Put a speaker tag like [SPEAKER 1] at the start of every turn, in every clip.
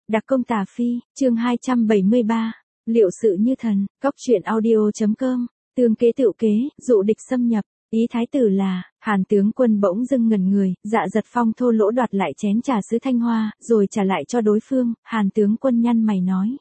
[SPEAKER 1] Đặc công Tà Phi, chương 273, liệu sự như thần, cóc truyện audio.com, tương kế tựu kế, dụ địch xâm nhập, ý thái tử là, Hàn tướng quân bỗng dưng ngẩn người, Dạ Giật Phong thô lỗ đoạt lại chén trà sứ Thanh Hoa, rồi trả lại cho đối phương, Hàn tướng quân nhăn mày nói.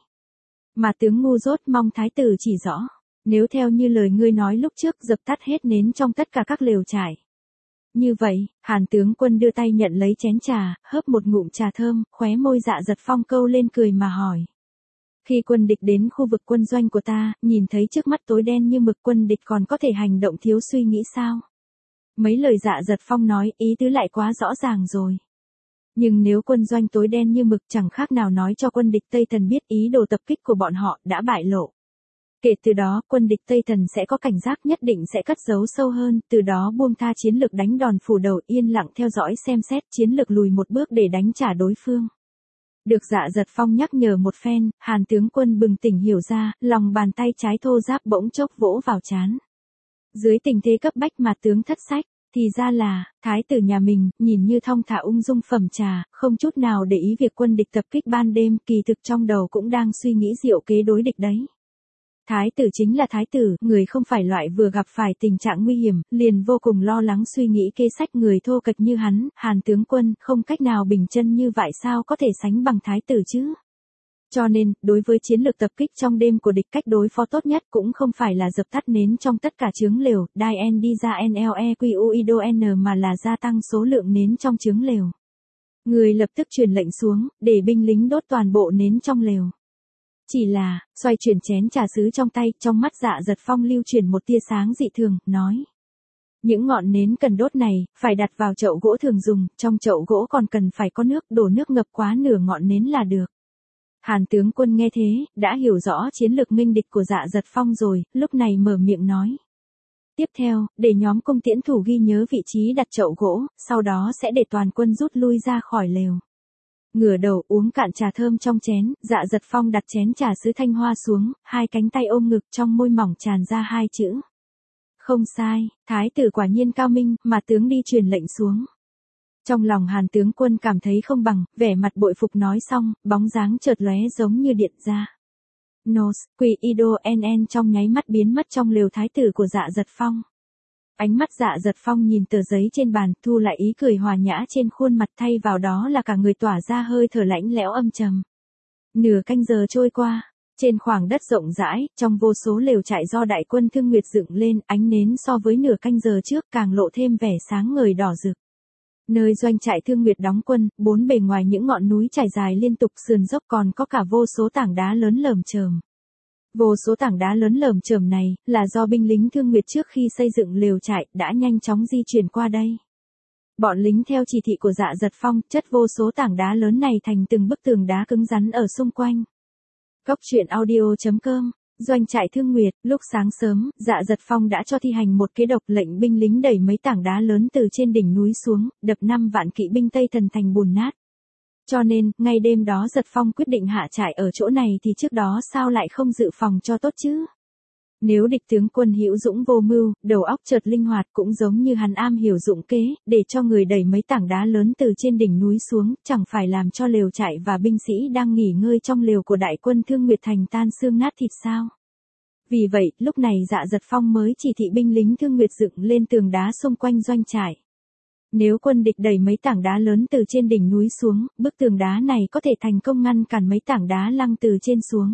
[SPEAKER 1] Mà tướng ngu dốt mong thái tử chỉ rõ, nếu theo như lời ngươi nói lúc trước dập tắt hết nến trong tất cả các lều trại. Như vậy, Hàn tướng quân đưa tay nhận lấy chén trà, hớp một ngụm trà thơm, khóe môi Dạ Giật Phong câu lên cười mà hỏi. Khi quân địch đến khu vực quân doanh của ta, nhìn thấy trước mắt tối đen như mực, quân địch còn có thể hành động thiếu suy nghĩ sao? Mấy lời Dạ Giật Phong nói, ý tứ lại quá rõ ràng rồi. Nhưng nếu quân doanh tối đen như mực chẳng khác nào nói cho quân địch Tây Thần biết ý đồ tập kích của bọn họ đã bại lộ. Kể từ đó, quân địch Tây Thần sẽ có cảnh giác, nhất định sẽ cất giấu sâu hơn, từ đó buông tha chiến lược đánh đòn phủ đầu, yên lặng theo dõi xem xét chiến lược lùi một bước để đánh trả đối phương. Được Dạ Giật Phong nhắc nhở một phen, Hàn tướng quân bừng tỉnh hiểu ra, lòng bàn tay trái thô ráp bỗng chốc vỗ vào trán. Dưới tình thế cấp bách mà tướng thất sách, thì ra là, thái tử nhà mình, nhìn như thong thả ung dung phẩm trà, không chút nào để ý việc quân địch tập kích ban đêm, kỳ thực trong đầu cũng đang suy nghĩ diệu kế đối địch đấy. Thái tử chính là thái tử, người không phải loại vừa gặp phải tình trạng nguy hiểm, liền vô cùng lo lắng suy nghĩ kế sách, người thô kệch như hắn, Hàn tướng quân, không cách nào bình chân như vậy sao có thể sánh bằng thái tử chứ. Cho nên, đối với chiến lược tập kích trong đêm của địch, cách đối phó tốt nhất cũng không phải là dập tắt nến trong tất cả chướng lều, đai N đi ra NLEQUIDO N mà là gia tăng số lượng nến trong chướng lều. Người lập tức truyền lệnh xuống, để binh lính đốt toàn bộ nến trong lều. Chỉ là, xoay chuyển chén trà sứ trong tay, trong mắt Dạ Giật Phong lưu chuyển một tia sáng dị thường, nói. Những ngọn nến cần đốt này, phải đặt vào chậu gỗ thường dùng, trong chậu gỗ còn cần phải có nước, đổ nước ngập quá nửa ngọn nến là được. Hàn tướng quân nghe thế, đã hiểu rõ chiến lược nghênh địch của Dạ Giật Phong rồi, lúc này mở miệng nói. Tiếp theo, để nhóm cung tiễn thủ ghi nhớ vị trí đặt chậu gỗ, sau đó sẽ để toàn quân rút lui ra khỏi lều. Ngửa đầu uống cạn trà thơm trong chén, Dạ Giật Phong đặt chén trà sứ Thanh Hoa xuống, hai cánh tay ôm ngực, trong môi mỏng tràn ra hai chữ. Không sai, thái tử quả nhiên cao minh, mà tướng đi truyền lệnh xuống. Trong lòng Hàn tướng quân cảm thấy không bằng, vẻ mặt bội phục nói xong, bóng dáng chợt lóe giống như điện ra. Nos, Quido NN trong nháy mắt biến mất trong lều thái tử của Dạ Giật Phong. Ánh mắt Dạ Giật Phong nhìn tờ giấy trên bàn, thu lại ý cười hòa nhã trên khuôn mặt, thay vào đó là cả người tỏa ra hơi thở lạnh lẽo âm trầm. Nửa canh giờ trôi qua, trên khoảng đất rộng rãi, trong vô số lều trại do đại quân Thương Nguyệt dựng lên, ánh nến so với nửa canh giờ trước càng lộ thêm vẻ sáng ngời đỏ rực. Nơi doanh trại Thương Nguyệt đóng quân, bốn bề ngoài những ngọn núi trải dài liên tục sườn dốc còn có cả vô số tảng đá lớn lởm chởm. Vô số tảng đá lớn lởm chởm này, là do binh lính Thương Nguyệt trước khi xây dựng lều trại, đã nhanh chóng di chuyển qua đây. Bọn lính theo chỉ thị của Dạ Giật Phong, chất vô số tảng đá lớn này thành từng bức tường đá cứng rắn ở xung quanh. Cóc truyện audio.com, doanh trại Thương Nguyệt, lúc sáng sớm, Dạ Giật Phong đã cho thi hành một kế độc, lệnh binh lính đẩy mấy tảng đá lớn từ trên đỉnh núi xuống, đập 5 vạn kỵ binh Tây Thần thành bùn nát. Cho nên, ngay đêm đó Giật Phong quyết định hạ trại ở chỗ này thì trước đó sao lại không dự phòng cho tốt chứ? Nếu địch tướng quân hữu dũng vô mưu, đầu óc chợt linh hoạt cũng giống như hắn am hiểu dụng kế, để cho người đẩy mấy tảng đá lớn từ trên đỉnh núi xuống, chẳng phải làm cho lều trại và binh sĩ đang nghỉ ngơi trong lều của đại quân Thương Nguyệt thành tan xương nát thịt sao? Vì vậy, lúc này Dạ Giật Phong mới chỉ thị binh lính Thương Nguyệt dựng lên tường đá xung quanh doanh trại. Nếu quân địch đẩy mấy tảng đá lớn từ trên đỉnh núi xuống, bức tường đá này có thể thành công ngăn cản mấy tảng đá lăng từ trên xuống.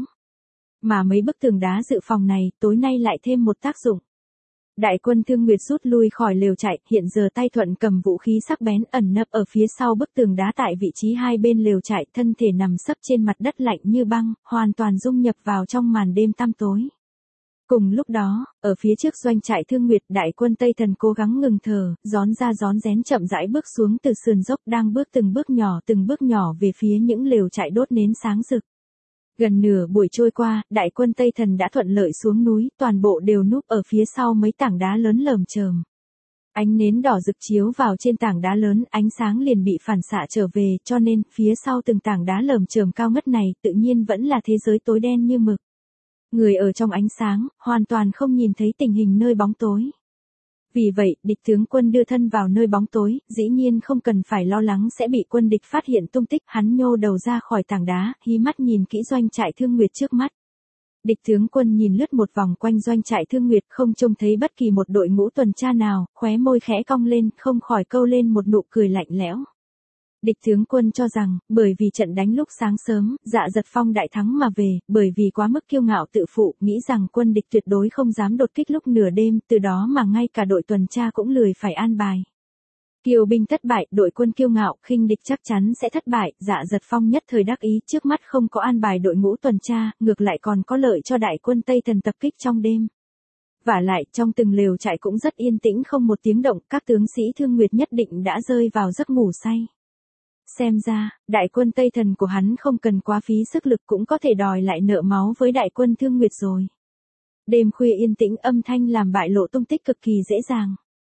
[SPEAKER 1] Mà mấy bức tường đá dự phòng này, tối nay lại thêm một tác dụng. Đại quân Thương Nguyệt rút lui khỏi lều trại, hiện giờ tay thuận cầm vũ khí sắc bén ẩn nấp ở phía sau bức tường đá tại vị trí hai bên lều trại, thân thể nằm sấp trên mặt đất lạnh như băng, hoàn toàn dung nhập vào trong màn đêm tăm tối. Cùng lúc đó, ở phía trước doanh trại Thương Nguyệt, đại quân Tây Thần cố gắng ngừng thở, rón ra rón rén chậm rãi bước xuống từ sườn dốc, đang bước từng bước nhỏ về phía những lều trại đốt nến sáng rực. Gần nửa buổi trôi qua, đại quân Tây Thần đã thuận lợi xuống núi, toàn bộ đều núp ở phía sau mấy tảng đá lớn lởm chởm. Ánh nến đỏ rực chiếu vào trên tảng đá lớn, ánh sáng liền bị phản xạ trở về, cho nên, phía sau từng tảng đá lởm chởm cao ngất này, tự nhiên vẫn là thế giới tối đen như mực. Người ở trong ánh sáng, hoàn toàn không nhìn thấy tình hình nơi bóng tối. Vì vậy, địch tướng quân đưa thân vào nơi bóng tối, dĩ nhiên không cần phải lo lắng sẽ bị quân địch phát hiện tung tích, hắn nhô đầu ra khỏi tảng đá, hí mắt nhìn kỹ doanh trại Thương Nguyệt trước mắt. Địch tướng quân nhìn lướt một vòng quanh doanh trại Thương Nguyệt, không trông thấy bất kỳ một đội ngũ tuần tra nào, khóe môi khẽ cong lên, không khỏi câu lên một nụ cười lạnh lẽo. Địch tướng quân cho rằng, bởi vì trận đánh lúc sáng sớm, Dạ Dật Phong đại thắng mà về, bởi vì quá mức kiêu ngạo tự phụ, nghĩ rằng quân địch tuyệt đối không dám đột kích lúc nửa đêm, từ đó mà ngay cả đội tuần tra cũng lười phải an bài. Kiêu binh thất bại, đội quân kiêu ngạo, khinh địch chắc chắn sẽ thất bại, Dạ Dật Phong nhất thời đắc ý, trước mắt không có an bài đội ngũ tuần tra, ngược lại còn có lợi cho đại quân Tây Thần tập kích trong đêm. Vả lại, trong từng lều trại cũng rất yên tĩnh không một tiếng động, các tướng sĩ Thương Nguyệt nhất định đã rơi vào giấc ngủ say. Xem ra, đại quân Tây Thần của hắn không cần quá phí sức lực cũng có thể đòi lại nợ máu với đại quân Thương Nguyệt rồi. Đêm khuya yên tĩnh, âm thanh làm bại lộ tung tích cực kỳ dễ dàng.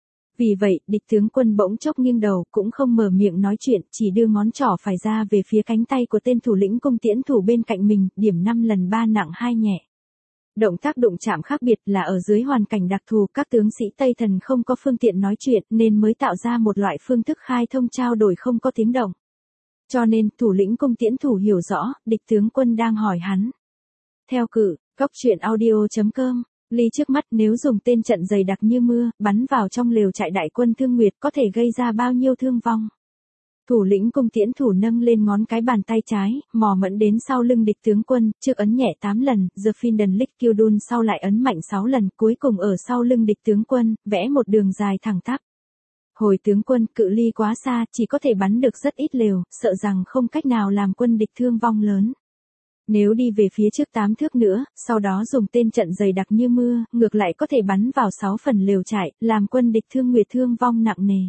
[SPEAKER 1] Vì vậy, địch tướng quân bỗng chốc nghiêng đầu, cũng không mở miệng nói chuyện, chỉ đưa ngón trỏ phải ra về phía cánh tay của tên thủ lĩnh cung tiễn thủ bên cạnh mình, điểm 5 lần 3 nặng 2 nhẹ. Động tác đụng chạm khác biệt là ở dưới hoàn cảnh đặc thù, các tướng sĩ Tây Thần không có phương tiện nói chuyện nên mới tạo ra một loại phương thức khai thông trao đổi không có tiếng động. Cho nên, thủ lĩnh cung tiễn thủ hiểu rõ, địch tướng quân đang hỏi hắn. Theo cử, Cóc truyện audio.com, ly trước mắt nếu dùng tên trận dày đặc như mưa, bắn vào trong lều trại đại quân Thương Nguyệt có thể gây ra bao nhiêu thương vong. Thủ lĩnh cung tiễn thủ nâng lên ngón cái bàn tay trái, mò mẫm đến sau lưng địch tướng quân, trước ấn nhẹ 8 lần, The Finden Lick Kyudun sau lại ấn mạnh 6 lần, cuối cùng ở sau lưng địch tướng quân, vẽ một đường dài thẳng tắp. Hồi tướng quân, cự ly quá xa, chỉ có thể bắn được rất ít lều, sợ rằng không cách nào làm quân địch thương vong lớn. Nếu đi về phía trước 8 thước nữa, sau đó dùng tên trận dày đặc như mưa, ngược lại có thể bắn vào 6 phần lều trại, làm quân địch Thương Nguyệt thương vong nặng nề.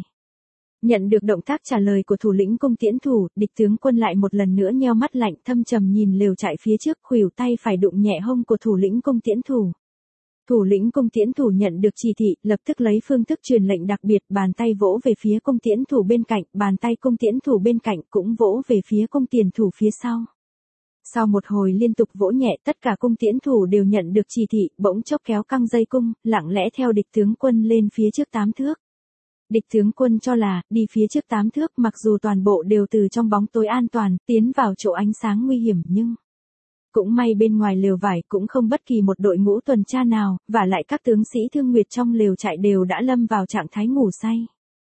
[SPEAKER 1] Nhận được động tác trả lời của thủ lĩnh cung tiễn thủ, địch tướng quân lại một lần nữa nheo mắt lạnh thâm trầm nhìn lều trại phía trước, khuỷu tay phải đụng nhẹ hông của thủ lĩnh cung tiễn thủ. Thủ lĩnh cung tiễn thủ nhận được chỉ thị, lập tức lấy phương thức truyền lệnh đặc biệt, bàn tay vỗ về phía cung tiễn thủ bên cạnh, bàn tay cung tiễn thủ bên cạnh cũng vỗ về phía cung tiền thủ phía sau. Sau một hồi liên tục vỗ nhẹ, tất cả cung tiễn thủ đều nhận được chỉ thị, bỗng chốc kéo căng dây cung, lặng lẽ theo địch tướng quân lên phía trước 8 thước. Địch tướng quân cho là, đi phía trước 8 thước mặc dù toàn bộ đều từ trong bóng tối an toàn, tiến vào chỗ ánh sáng nguy hiểm nhưng... Cũng may bên ngoài lều vải cũng không bất kỳ một đội ngũ tuần tra nào, và lại các tướng sĩ Thương Nguyệt trong lều trại đều đã lâm vào trạng thái ngủ say.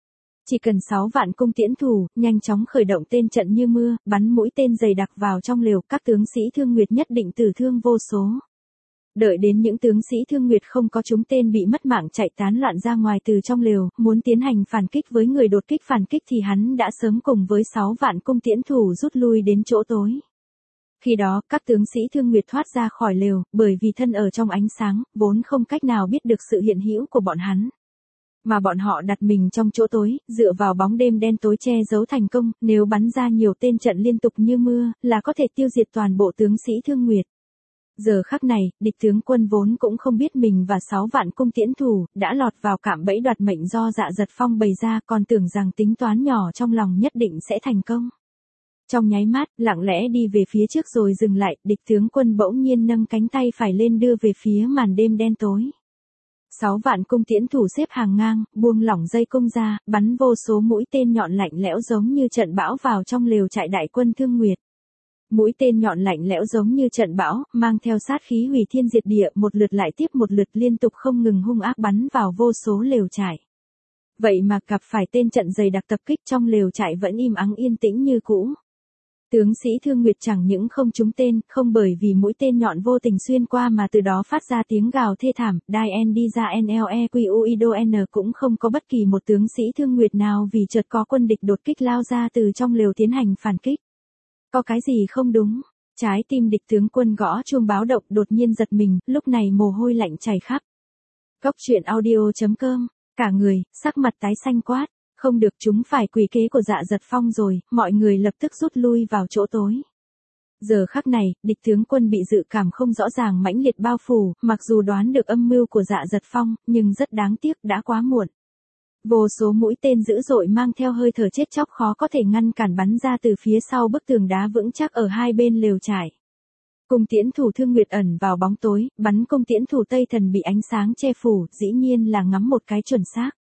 [SPEAKER 1] Chỉ cần 6 vạn cung tiễn thủ, nhanh chóng khởi động tên trận như mưa, bắn mũi tên dày đặc vào trong lều, các tướng sĩ Thương Nguyệt nhất định tử thương vô số. Đợi đến những tướng sĩ Thương Nguyệt không có trúng tên bị mất mạng chạy tán loạn ra ngoài từ trong lều, muốn tiến hành phản kích với người đột kích phản kích thì hắn đã sớm cùng với 6 vạn cung tiễn thủ rút lui đến chỗ tối. Khi đó, các tướng sĩ Thương Nguyệt thoát ra khỏi lều, bởi vì thân ở trong ánh sáng, vốn không cách nào biết được sự hiện hữu của bọn hắn. Mà bọn họ đặt mình trong chỗ tối, dựa vào bóng đêm đen tối che giấu thành công, nếu bắn ra nhiều tên trận liên tục như mưa, là có thể tiêu diệt toàn bộ tướng sĩ Thương Nguyệt. Giờ khắc này, địch tướng quân vốn cũng không biết mình và 6 vạn cung tiễn thủ, đã lọt vào cạm bẫy đoạt mệnh do Dạ Dật Phong bày ra, còn tưởng rằng tính toán nhỏ trong lòng nhất định sẽ thành công. Trong nháy mắt, lặng lẽ đi về phía trước rồi dừng lại, địch tướng quân bỗng nhiên nâng cánh tay phải lên đưa về phía màn đêm đen tối. 6 vạn cung tiễn thủ xếp hàng ngang, buông lỏng dây cung ra, bắn vô số mũi tên nhọn lạnh lẽo giống như trận bão vào trong lều trại đại quân Thương Nguyệt. Mũi tên nhọn lạnh lẽo giống như trận bão, mang theo sát khí hủy thiên diệt địa, một lượt lại tiếp một lượt liên tục không ngừng hung ác bắn vào vô số lều trại. Vậy mà gặp phải tên trận dày đặc tập kích trong lều trại vẫn im ắng yên tĩnh như cũ. Tướng sĩ Thương Nguyệt chẳng những không trúng tên, không bởi vì mũi tên nhọn vô tình xuyên qua mà từ đó phát ra tiếng gào thê thảm, die en đi ra NLEQUIDON cũng không có bất kỳ một tướng sĩ Thương Nguyệt nào vì chợt có quân địch đột kích lao ra từ trong lều tiến hành phản kích. Có cái gì không đúng? Trái tim địch tướng quân gõ chuông báo động đột nhiên giật mình, lúc này mồ hôi lạnh chảy khắp. Cóc truyện audio.com, cả người, sắc mặt tái xanh quát. Không được, chúng phải quỷ kế của Dạ Dật Phong rồi, mọi người lập tức rút lui vào chỗ tối. Giờ khắc này, địch tướng quân bị dự cảm không rõ ràng mãnh liệt bao phủ, mặc dù đoán được âm mưu của Dạ Dật Phong, nhưng rất đáng tiếc đã quá muộn. Vô số mũi tên dữ dội mang theo hơi thở chết chóc khó có thể ngăn cản bắn ra từ phía sau bức tường đá vững chắc ở hai bên lều trại. Cung tiễn thủ Thương Nguyệt ẩn vào bóng tối, bắn cung tiễn thủ Tây Thần bị ánh sáng che phủ, dĩ nhiên là ngắm một cái chuẩn xác.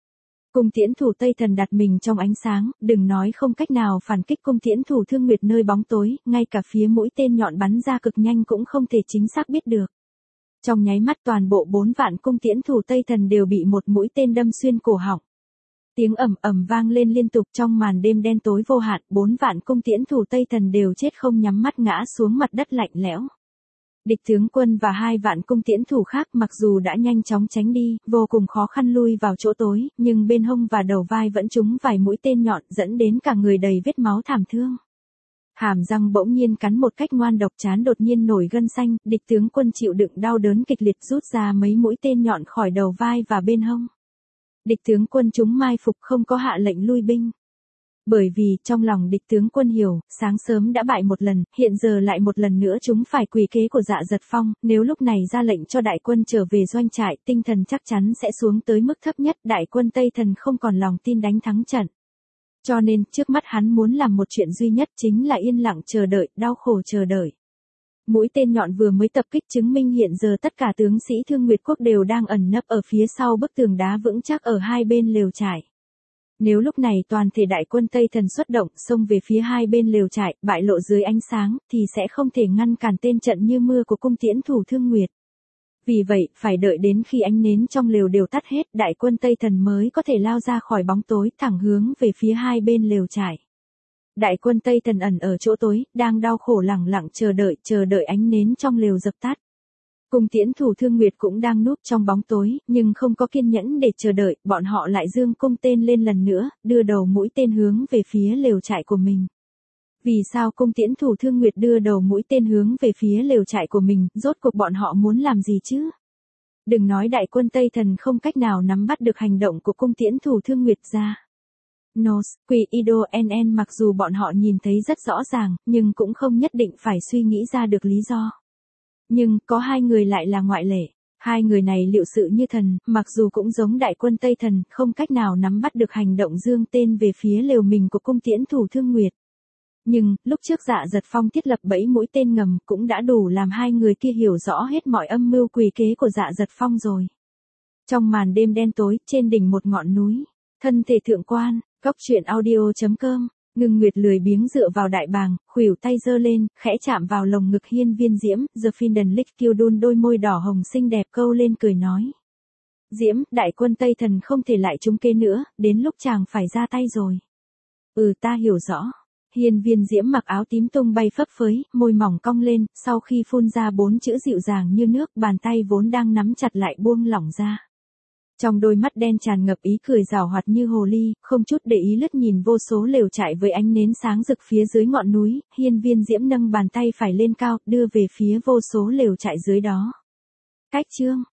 [SPEAKER 1] Cung tiễn thủ Tây Thần đặt mình trong ánh sáng, đừng nói không cách nào phản kích cung tiễn thủ Thương Nguyệt nơi bóng tối, ngay cả phía mũi tên nhọn bắn ra cực nhanh cũng không thể chính xác biết được. Trong nháy mắt toàn bộ 4 vạn cung tiễn thủ Tây Thần đều bị một mũi tên đâm xuyên cổ họng. Tiếng ầm ầm vang lên liên tục trong màn đêm đen tối vô hạn, 4 vạn cung tiễn thủ Tây Thần đều chết không nhắm mắt ngã xuống mặt đất lạnh lẽo. Địch tướng quân và 2 vạn cung tiễn thủ khác mặc dù đã nhanh chóng tránh đi, vô cùng khó khăn lui vào chỗ tối, nhưng bên hông và đầu vai vẫn trúng vài mũi tên nhọn dẫn đến cả người đầy vết máu thảm thương. Hàm răng bỗng nhiên cắn một cách ngoan độc, trán đột nhiên nổi gân xanh, địch tướng quân chịu đựng đau đớn kịch liệt rút ra mấy mũi tên nhọn khỏi đầu vai và bên hông. Địch tướng quân chúng mai phục không có hạ lệnh lui binh. Bởi vì trong lòng địch tướng quân hiểu, sáng sớm đã bại một lần, hiện giờ lại một lần nữa chúng phải quỳ kế của Dạ Dật Phong, nếu lúc này ra lệnh cho đại quân trở về doanh trại, tinh thần chắc chắn sẽ xuống tới mức thấp nhất, đại quân Tây Thần không còn lòng tin đánh thắng trận. Cho nên, trước mắt hắn muốn làm một chuyện duy nhất chính là yên lặng chờ đợi, đau khổ chờ đợi. Mũi tên nhọn vừa mới tập kích chứng minh hiện giờ tất cả tướng sĩ Thương Nguyệt quốc đều đang ẩn nấp ở phía sau bức tường đá vững chắc ở hai bên lều trại. Nếu lúc này toàn thể đại quân Tây Thần xuất động xông về phía hai bên lều trại, bại lộ dưới ánh sáng, thì sẽ không thể ngăn cản tên trận như mưa của cung tiễn thủ Thương Nguyệt. Vì vậy, phải đợi đến khi ánh nến trong lều đều tắt hết, đại quân Tây Thần mới có thể lao ra khỏi bóng tối, thẳng hướng về phía hai bên lều trại. Đại quân Tây Thần ẩn ở chỗ tối, đang đau khổ lẳng lặng chờ đợi ánh nến trong lều dập tắt. Cung tiễn thủ Thương Nguyệt cũng đang núp trong bóng tối, nhưng không có kiên nhẫn để chờ đợi, bọn họ lại dương cung tên lên lần nữa, đưa đầu mũi tên hướng về phía lều trại của mình. Vì sao cung tiễn thủ Thương Nguyệt đưa đầu mũi tên hướng về phía lều trại của mình, rốt cuộc bọn họ muốn làm gì chứ? Đừng nói đại quân Tây Thần không cách nào nắm bắt được hành động của cung tiễn thủ Thương Nguyệt ra. Nos, Quỷ Ido NN mặc dù bọn họ nhìn thấy rất rõ ràng, nhưng cũng không nhất định phải suy nghĩ ra được lý do. Nhưng, có 2 người lại là ngoại lệ. 2 người này liệu sự như thần, mặc dù cũng giống đại quân Tây Thần, không cách nào nắm bắt được hành động dương tên về phía lều mình của cung tiễn thủ Thương Nguyệt. Nhưng, lúc trước Dạ Dật Phong thiết lập bẫy mũi tên ngầm cũng đã đủ làm 2 người kia hiểu rõ hết mọi âm mưu quỷ kế của Dạ Dật Phong rồi. Trong màn đêm đen tối, trên đỉnh một ngọn núi, thân thể thượng quan, góc truyện audio.com, Ngưng Nguyệt lười biếng dựa vào đại bàng, khuỷu tay giơ lên, khẽ chạm vào lồng ngực Hiên Viên Diễm, The Finden Lick Kiêu đun đôi môi đỏ hồng xinh đẹp câu lên cười nói. Diễm, đại quân Tây Thần không thể lại trúng kế nữa, đến lúc chàng phải ra tay rồi. Ta hiểu rõ. Hiên Viên Diễm mặc áo tím tung bay phấp phới, môi mỏng cong lên, sau khi phun ra 4 chữ dịu dàng như nước, bàn tay vốn đang nắm chặt lại buông lỏng ra. Trong đôi mắt đen tràn ngập ý cười giảo hoạt như hồ ly, không chút để ý lướt nhìn vô số lều trại với ánh nến sáng rực phía dưới ngọn núi, Hiên Viên Diễm nâng bàn tay phải lên cao, đưa về phía vô số lều trại dưới đó. Cách chương